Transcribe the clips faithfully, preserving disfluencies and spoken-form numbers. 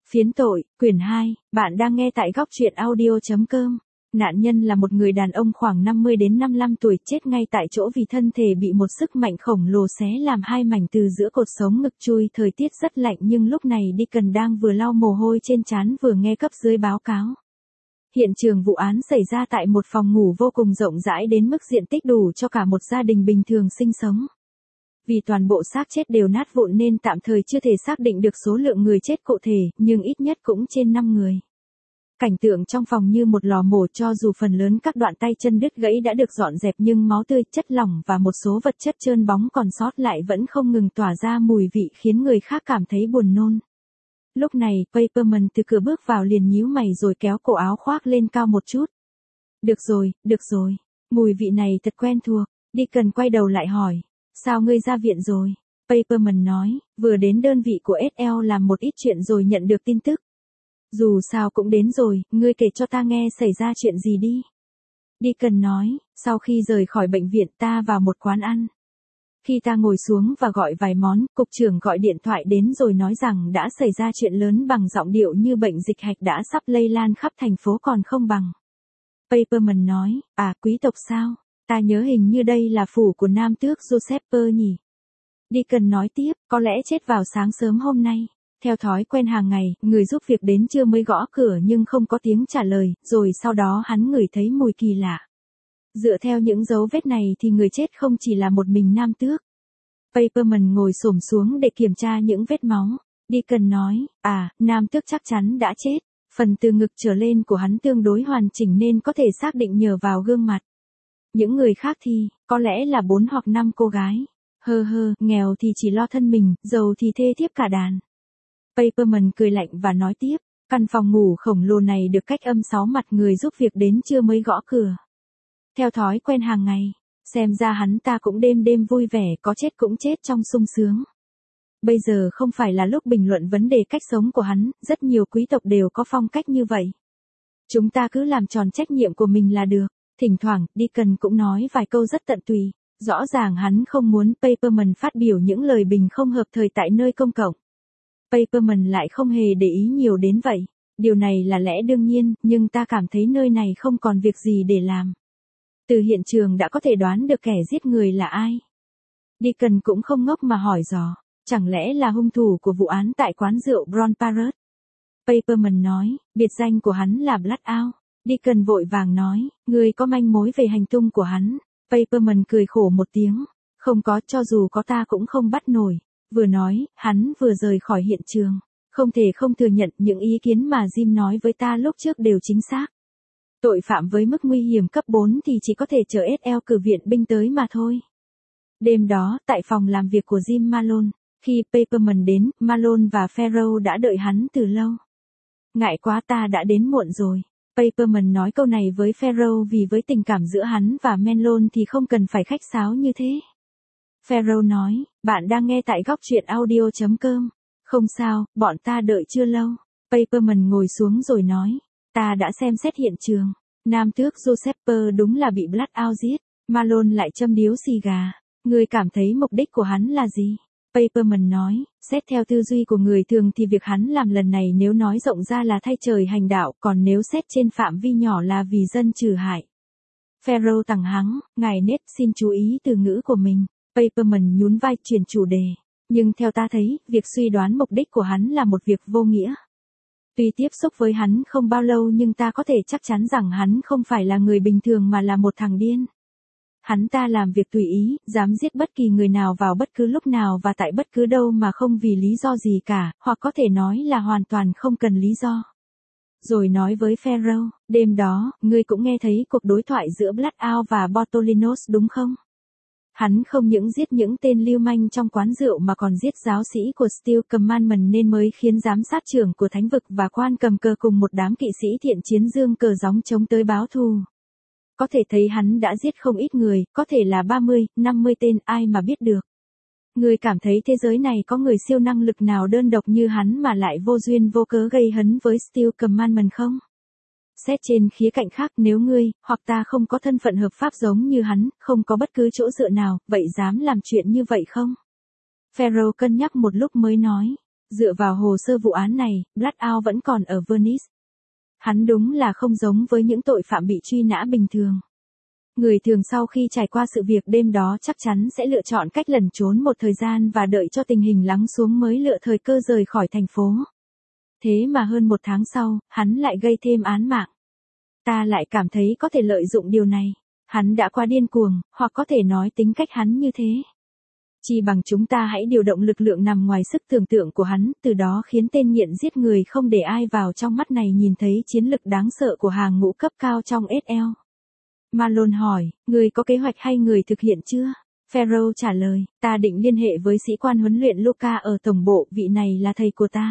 Phiến tội, quyển hai, bạn đang nghe tại góc truyện audio chấm com. Nạn nhân là một người đàn ông khoảng năm mươi đến năm mươi lăm tuổi chết ngay tại chỗ vì thân thể bị một sức mạnh khổng lồ xé làm hai mảnh từ giữa cột sống ngực chui. Thời tiết rất lạnh nhưng lúc này Deacon đang vừa lau mồ hôi trên trán vừa nghe cấp dưới báo cáo. Hiện trường vụ án xảy ra tại một phòng ngủ vô cùng rộng rãi đến mức diện tích đủ cho cả một gia đình bình thường sinh sống. Vì toàn bộ xác chết đều nát vụn nên tạm thời chưa thể xác định được số lượng người chết cụ thể, nhưng ít nhất cũng trên năm người. Cảnh tượng trong phòng như một lò mổ, cho dù phần lớn các đoạn tay chân đứt gãy đã được dọn dẹp nhưng máu tươi, chất lỏng và một số vật chất trơn bóng còn sót lại vẫn không ngừng tỏa ra mùi vị khiến người khác cảm thấy buồn nôn. Lúc này, Paperman từ cửa bước vào liền nhíu mày rồi kéo cổ áo khoác lên cao một chút. Được rồi, được rồi, mùi vị này thật quen thuộc. Deacon quay đầu lại hỏi. Sao ngươi ra viện rồi? Paperman nói, vừa đến đơn vị của ét lờ làm một ít chuyện rồi nhận được tin tức. Dù sao cũng đến rồi, ngươi kể cho ta nghe xảy ra chuyện gì đi. Deacon nói, sau khi rời khỏi bệnh viện ta vào một quán ăn. Khi ta ngồi xuống và gọi vài món, cục trưởng gọi điện thoại đến rồi nói rằng đã xảy ra chuyện lớn bằng giọng điệu như bệnh dịch hạch đã sắp lây lan khắp thành phố còn không bằng. Paperman nói, à quý tộc sao? Ta nhớ hình như đây là phủ của nam tước Joseph nhỉ. Deacon nói tiếp, có lẽ chết vào sáng sớm hôm nay. Theo thói quen hàng ngày, người giúp việc đến trưa mới gõ cửa nhưng không có tiếng trả lời, rồi sau đó hắn ngửi thấy mùi kỳ lạ. Dựa theo những dấu vết này thì người chết không chỉ là một mình nam tước. Paperman ngồi xổm xuống để kiểm tra những vết máu. Deacon nói, à, nam tước chắc chắn đã chết. Phần từ ngực trở lên của hắn tương đối hoàn chỉnh nên có thể xác định nhờ vào gương mặt. Những người khác thì, có lẽ là bốn hoặc năm cô gái. Hơ hơ, nghèo thì chỉ lo thân mình, giàu thì thê thiếp cả đàn. Paperman cười lạnh và nói tiếp, căn phòng ngủ khổng lồ này được cách âm sáu mặt, người giúp việc đến trưa mới gõ cửa. Theo thói quen hàng ngày, xem ra hắn ta cũng đêm đêm vui vẻ, có chết cũng chết trong sung sướng. Bây giờ không phải là lúc bình luận vấn đề cách sống của hắn, rất nhiều quý tộc đều có phong cách như vậy. Chúng ta cứ làm tròn trách nhiệm của mình là được. Thỉnh thoảng, Deacon cũng nói vài câu rất tận tụy. Rõ ràng hắn không muốn Paperman phát biểu những lời bình không hợp thời tại nơi công cộng. Paperman lại không hề để ý nhiều đến vậy. Điều này là lẽ đương nhiên, nhưng ta cảm thấy nơi này không còn việc gì để làm. Từ hiện trường đã có thể đoán được kẻ giết người là ai. Deacon cũng không ngốc mà hỏi dò, chẳng lẽ là hung thủ của vụ án tại quán rượu Brown Parrot? Paperman nói, biệt danh của hắn là Bloodout. Deacon vội vàng nói, ngươi có manh mối về hành tung của hắn. Paperman cười khổ một tiếng, không có, cho dù có ta cũng không bắt nổi. Vừa nói, hắn vừa rời khỏi hiện trường. Không thể không thừa nhận những ý kiến mà Jim nói với ta lúc trước đều chính xác. Tội phạm với mức nguy hiểm cấp bốn thì chỉ có thể chờ ét lờ cử viện binh tới mà thôi. Đêm đó, tại phòng làm việc của Jim Malone, khi Paperman đến, Malone và Farrow đã đợi hắn từ lâu. Ngại quá, ta đã đến muộn rồi. Paperman nói câu này với Farrow vì với tình cảm giữa hắn và Malone thì không cần phải khách sáo như thế. Farrow nói, bạn đang nghe tại góc truyện audio chấm com. Không sao, bọn ta đợi chưa lâu. Paperman ngồi xuống rồi nói, ta đã xem xét hiện trường. Nam tước Joseph đúng là bị Bloodout giết. Malone lại châm điếu xì gà. Ngươi cảm thấy mục đích của hắn là gì? Paperman nói, xét theo tư duy của người thường thì việc hắn làm lần này nếu nói rộng ra là thay trời hành đạo, còn nếu xét trên phạm vi nhỏ là vì dân trừ hại. Farrow tằng hắng, ngài nết xin chú ý từ ngữ của mình. Paperman nhún vai chuyển chủ đề. Nhưng theo ta thấy, việc suy đoán mục đích của hắn là một việc vô nghĩa. Tuy tiếp xúc với hắn không bao lâu nhưng ta có thể chắc chắn rằng hắn không phải là người bình thường mà là một thằng điên. Hắn ta làm việc tùy ý, dám giết bất kỳ người nào vào bất cứ lúc nào và tại bất cứ đâu mà không vì lý do gì cả, hoặc có thể nói là hoàn toàn không cần lý do. Rồi nói với Farrow, đêm đó, ngươi cũng nghe thấy cuộc đối thoại giữa Bloodout và Bortolinos đúng không? Hắn không những giết những tên lưu manh trong quán rượu mà còn giết giáo sĩ của Steel Commandment nên mới khiến giám sát trưởng của thánh vực và quan cầm cờ cùng một đám kỵ sĩ thiện chiến dương cờ gióng chống tới báo thù. Có thể thấy hắn đã giết không ít người, có thể là ba mươi, năm mươi tên, ai mà biết được. Người cảm thấy thế giới này có người siêu năng lực nào đơn độc như hắn mà lại vô duyên vô cớ gây hấn với Steel Commandment không? Xét trên khía cạnh khác, nếu ngươi, hoặc ta không có thân phận hợp pháp giống như hắn, không có bất cứ chỗ dựa nào, vậy dám làm chuyện như vậy không? Farrow cân nhắc một lúc mới nói, Dựa vào hồ sơ vụ án này, Blackout vẫn còn ở Venice. Hắn đúng là không giống với những tội phạm bị truy nã bình thường. Người thường sau khi trải qua sự việc đêm đó chắc chắn sẽ lựa chọn cách lẩn trốn một thời gian và đợi cho tình hình lắng xuống mới lựa thời cơ rời khỏi thành phố. Thế mà hơn một tháng sau, hắn lại gây thêm án mạng. Ta lại cảm thấy có thể lợi dụng điều này. Hắn đã quá điên cuồng, hoặc có thể nói tính cách hắn như thế. Chỉ bằng chúng ta hãy điều động lực lượng nằm ngoài sức tưởng tượng của hắn, từ đó khiến tên nghiện giết người không để ai vào trong mắt này nhìn thấy chiến lực đáng sợ của hàng ngũ cấp cao trong ét lờ. Malone hỏi, người có kế hoạch hay người thực hiện chưa? Ferro trả lời, ta định liên hệ với sĩ quan huấn luyện Luca ở tổng bộ, vị này là thầy của ta.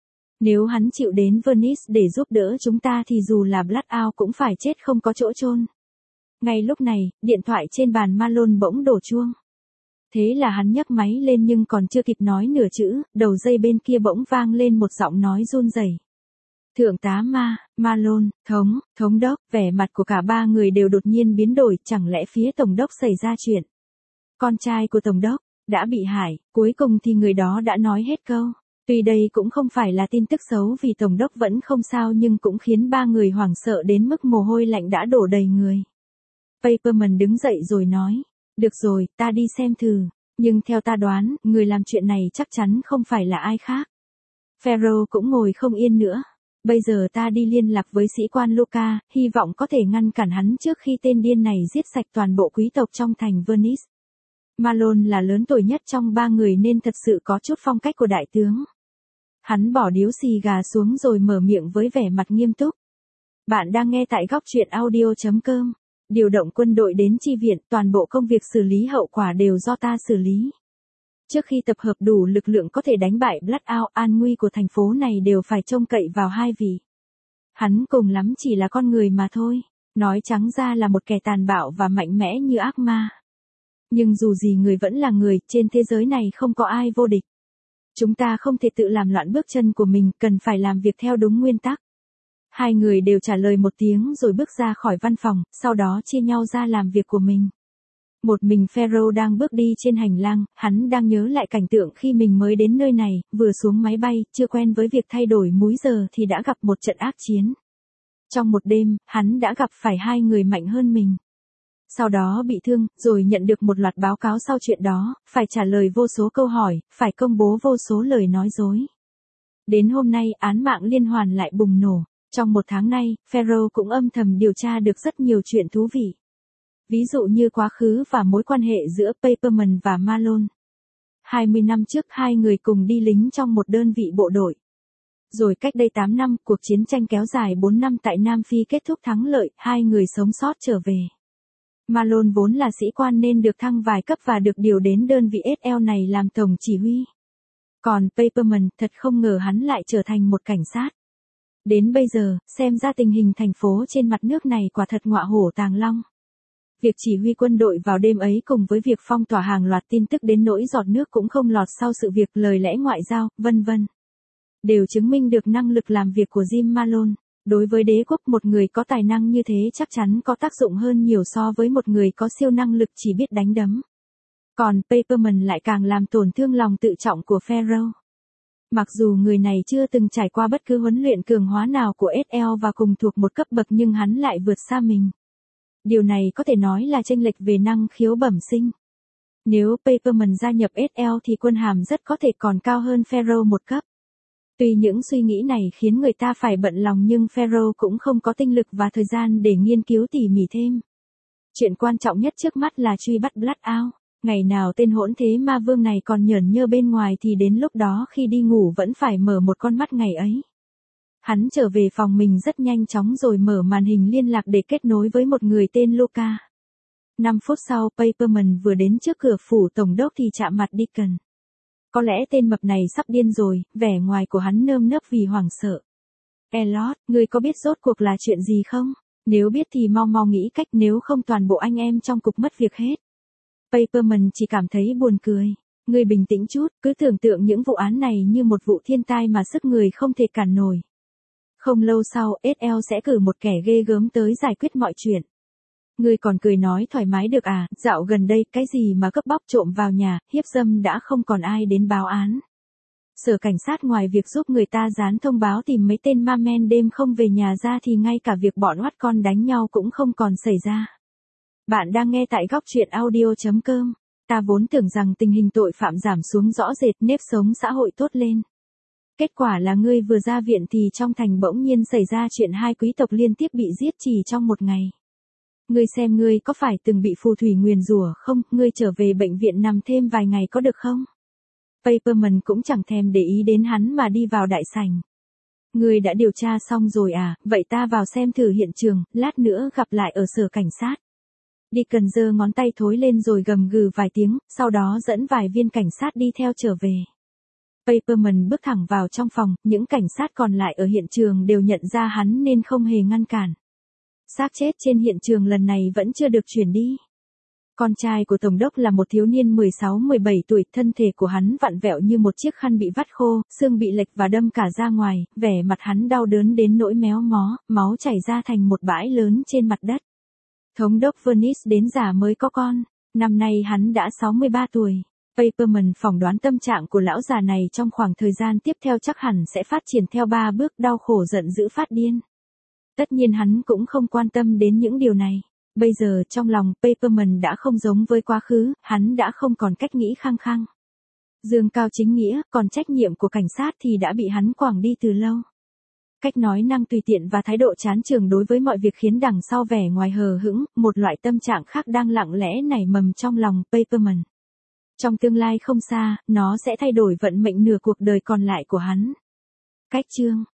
Nếu hắn chịu đến Venice để giúp đỡ chúng ta thì dù là Blackout cũng phải chết không có chỗ chôn. Ngay lúc này, điện thoại trên bàn Malone bỗng đổ chuông. Thế là hắn nhấc máy lên nhưng còn chưa kịp nói nửa chữ, đầu dây bên kia bỗng vang lên một giọng nói run rẩy. Thượng tá Ma, Malone, thống, thống đốc, vẻ mặt của cả ba người đều đột nhiên biến đổi, chẳng lẽ phía tổng đốc xảy ra chuyện. Con trai của tổng đốc, đã bị hại, cuối cùng thì người đó đã nói hết câu. Tuy đây cũng không phải là tin tức xấu vì tổng đốc vẫn không sao nhưng cũng khiến ba người hoảng sợ đến mức mồ hôi lạnh đã đổ đầy người. Paperman đứng dậy rồi nói, được rồi, ta đi xem thử, nhưng theo ta đoán, người làm chuyện này chắc chắn không phải là ai khác. Ferro cũng ngồi không yên nữa. Bây giờ ta đi liên lạc với sĩ quan Luca, hy vọng có thể ngăn cản hắn trước khi tên điên này giết sạch toàn bộ quý tộc trong thành Venice. Malone là lớn tuổi nhất trong ba người nên thật sự có chút phong cách của đại tướng. Hắn bỏ điếu xì gà xuống rồi mở miệng với vẻ mặt nghiêm túc. Bạn đang nghe tại góc truyện audio chấm com. Điều động quân đội đến chi viện, toàn bộ công việc xử lý hậu quả đều do ta xử lý. Trước khi tập hợp đủ lực lượng có thể đánh bại Blackout, an nguy của thành phố này đều phải trông cậy vào hai vị. Hắn cùng lắm chỉ là con người mà thôi, nói trắng ra là một kẻ tàn bạo và mạnh mẽ như ác ma. Nhưng dù gì người vẫn là người, trên thế giới này không có ai vô địch. Chúng ta không thể tự làm loạn bước chân của mình, cần phải làm việc theo đúng nguyên tắc. Hai người đều trả lời một tiếng rồi bước ra khỏi văn phòng, sau đó chia nhau ra làm việc của mình. Một mình Ferro đang bước đi trên hành lang, hắn đang nhớ lại cảnh tượng khi mình mới đến nơi này, vừa xuống máy bay, chưa quen với việc thay đổi múi giờ thì đã gặp một trận ác chiến. Trong một đêm, hắn đã gặp phải hai người mạnh hơn mình. Sau đó bị thương, rồi nhận được một loạt báo cáo sau chuyện đó, phải trả lời vô số câu hỏi, phải công bố vô số lời nói dối. Đến hôm nay, án mạng liên hoàn lại bùng nổ. Trong một tháng nay, Ferro cũng âm thầm điều tra được rất nhiều chuyện thú vị. Ví dụ như quá khứ và mối quan hệ giữa Paperman và Malone. hai mươi năm trước hai người cùng đi lính trong một đơn vị bộ đội. Rồi cách đây tám năm, cuộc chiến tranh kéo dài bốn năm tại Nam Phi kết thúc thắng lợi, hai người sống sót trở về. Malone vốn là sĩ quan nên được thăng vài cấp và được điều đến đơn vị ét lờ này làm tổng chỉ huy. Còn Paperman, thật không ngờ hắn lại trở thành một cảnh sát. Đến bây giờ, xem ra tình hình thành phố trên mặt nước này quả thật ngọa hổ tàng long. Việc chỉ huy quân đội vào đêm ấy cùng với việc phong tỏa hàng loạt tin tức đến nỗi giọt nước cũng không lọt sau sự việc lời lẽ ngoại giao, vân vân. Đều chứng minh được năng lực làm việc của Jim Malone. Đối với đế quốc, một người có tài năng như thế chắc chắn có tác dụng hơn nhiều so với một người có siêu năng lực chỉ biết đánh đấm. Còn Paperman lại càng làm tổn thương lòng tự trọng của Ferro. Mặc dù người này chưa từng trải qua bất cứ huấn luyện cường hóa nào của ét lờ và cùng thuộc một cấp bậc nhưng hắn lại vượt xa mình. Điều này có thể nói là chênh lệch về năng khiếu bẩm sinh. Nếu Paperman gia nhập ét lờ thì quân hàm rất có thể còn cao hơn Ferro một cấp. Tuy những suy nghĩ này khiến người ta phải bận lòng nhưng Ferro cũng không có tinh lực và thời gian để nghiên cứu tỉ mỉ thêm. Chuyện quan trọng nhất trước mắt là truy bắt Blackout. Ngày nào tên hỗn thế ma vương này còn nhởn nhơ bên ngoài thì đến lúc đó khi đi ngủ vẫn phải mở một con mắt ngày ấy. Hắn trở về phòng mình rất nhanh chóng rồi mở màn hình liên lạc để kết nối với một người tên Luca. năm phút sau, Paperman vừa đến trước cửa phủ tổng đốc thì chạm mặt Deacon. Có lẽ tên mập này sắp điên rồi, vẻ ngoài của hắn nơm nớp vì hoảng sợ. Elliot, ngươi có biết rốt cuộc là chuyện gì không? Nếu biết thì mau mau nghĩ cách, nếu không toàn bộ anh em trong cục mất việc hết. Paperman chỉ cảm thấy buồn cười. Ngươi bình tĩnh chút, cứ tưởng tượng những vụ án này như một vụ thiên tai mà sức người không thể cản nổi. Không lâu sau, ét lờ sẽ cử một kẻ ghê gớm tới giải quyết mọi chuyện. Ngươi còn cười nói thoải mái được à, dạo gần đây cái gì mà cướp bóc trộm vào nhà, hiếp dâm đã không còn ai đến báo án. Sở cảnh sát ngoài việc giúp người ta dán thông báo tìm mấy tên ma men đêm không về nhà ra thì ngay cả việc bọn oắt con đánh nhau cũng không còn xảy ra. Bạn đang nghe tại góc truyện audio chấm com. Ta vốn tưởng rằng tình hình tội phạm giảm xuống rõ rệt, nếp sống xã hội tốt lên. Kết quả là ngươi vừa ra viện thì trong thành bỗng nhiên xảy ra chuyện hai quý tộc liên tiếp bị giết chỉ trong một ngày. Ngươi xem ngươi có phải từng bị phù thủy nguyền rủa không, ngươi trở về bệnh viện nằm thêm vài ngày có được không? Paperman cũng chẳng thèm để ý đến hắn mà đi vào đại sảnh. Ngươi đã điều tra xong rồi à, vậy ta vào xem thử hiện trường, lát nữa gặp lại ở sở cảnh sát. Deacon giơ ngón tay thối lên rồi gầm gừ vài tiếng, sau đó dẫn vài viên cảnh sát đi theo trở về. Paperman bước thẳng vào trong phòng, những cảnh sát còn lại ở hiện trường đều nhận ra hắn nên không hề ngăn cản. Xác chết trên hiện trường lần này vẫn chưa được chuyển đi. Con trai của tổng đốc là một thiếu niên mười sáu mười bảy tuổi, thân thể của hắn vặn vẹo như một chiếc khăn bị vắt khô, xương bị lệch và đâm cả ra ngoài, vẻ mặt hắn đau đớn đến nỗi méo mó, máu chảy ra thành một bãi lớn trên mặt đất. Thống đốc Venice đến già mới có con, năm nay hắn đã sáu mươi ba tuổi. Paperman phỏng đoán tâm trạng của lão già này trong khoảng thời gian tiếp theo chắc hẳn sẽ phát triển theo ba bước: đau khổ, giận dữ, phát điên. Tất nhiên hắn cũng không quan tâm đến những điều này. Bây giờ trong lòng Paperman đã không giống với quá khứ, hắn đã không còn cách nghĩ khăng khăng. Dương cao chính nghĩa, còn trách nhiệm của cảnh sát thì đã bị hắn quẳng đi từ lâu. Cách nói năng tùy tiện và thái độ chán chường đối với mọi việc khiến đằng sau vẻ ngoài hờ hững, một loại tâm trạng khác đang lặng lẽ nảy mầm trong lòng Paperman. Trong tương lai không xa, nó sẽ thay đổi vận mệnh nửa cuộc đời còn lại của hắn. Cách chương